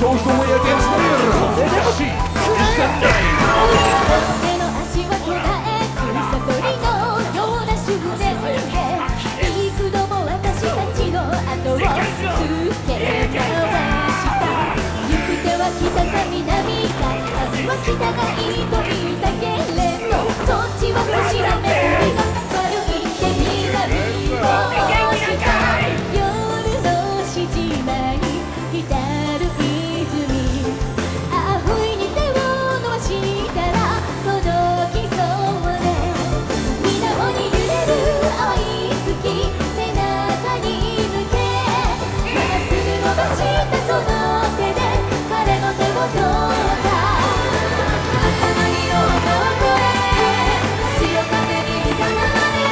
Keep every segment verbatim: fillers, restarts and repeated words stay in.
shows the way against the mirror. She is the name. 手の足は途絶えついさそりのような執念で幾度も私たちの後をつけ回した行く手は北か南か明日は北がいいと言ったけれどそっちは星の巡りが悪いって南をした夜のしじまに浸る泉ああ不意に手を伸ばしたら届きそうね水面に揺れる青い月背中に向けまっすぐ伸ばしたその手で彼の手を取った朝の色を越え潮風にざまれ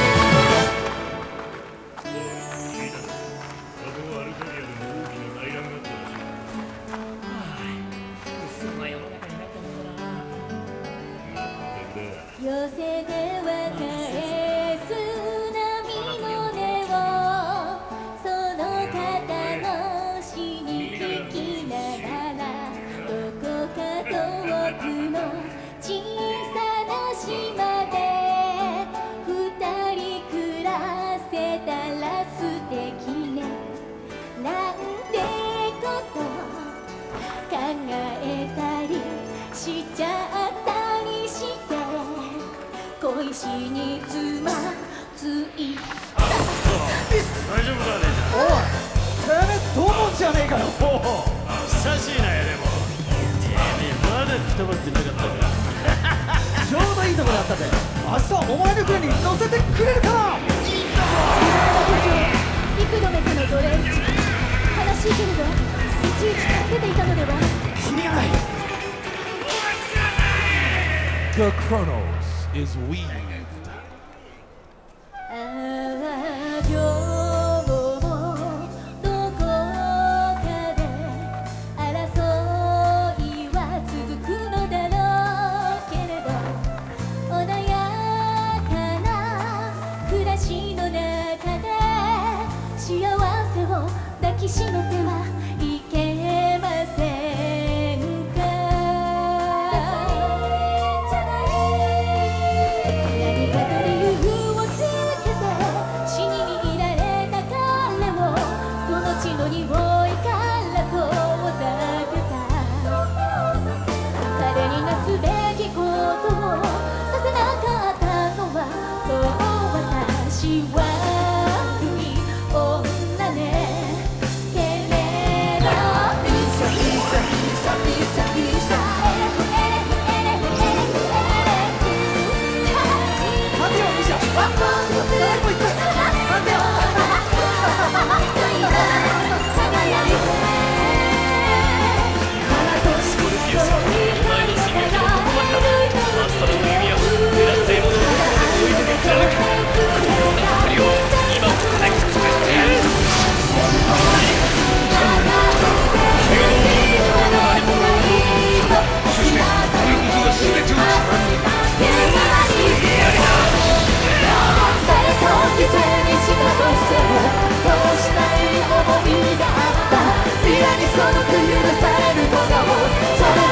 寄せては返す波の音をその肩のしにつきながらどこか遠くの小さな島で二人暮らせたら素敵ねなんてこと考えたりしちゃったりして小石につまずいた大丈夫かねおいてめえどうもんじゃねえかよおお久しいなやでもてめえまだくたばってなかったかちょうどいいとこだったぜ明日お前の船に乗せてくれるかな幾度目かのドレッジ悲しいけれどいちいち助けていたのでは気にがない The Chronos is weaved. ああ今日もどこかで争いは続くのだろうけれど穏やかな暮らしの中で幸せを抱きしめてはいけませんか何かと理由をつけて死に見られた彼をその血の匂いから遠ざけた彼になすべきことをさせなかったのはそう私は悪い女ねけれどピサピサピサピサピサエレクエレクエレクエレクエレク待てよミシャあ誰も言った待てよ輝いて花とスコルピウスお前の進撃はここまでだマスターの弓矢を狙って獲物を追いかけ貫くこの光を今ここで駆逐してやるそしてこのことが全てを決まるやりな誰と犠牲にしたとしてもどうしたい想いがあったピアニストの許されることをその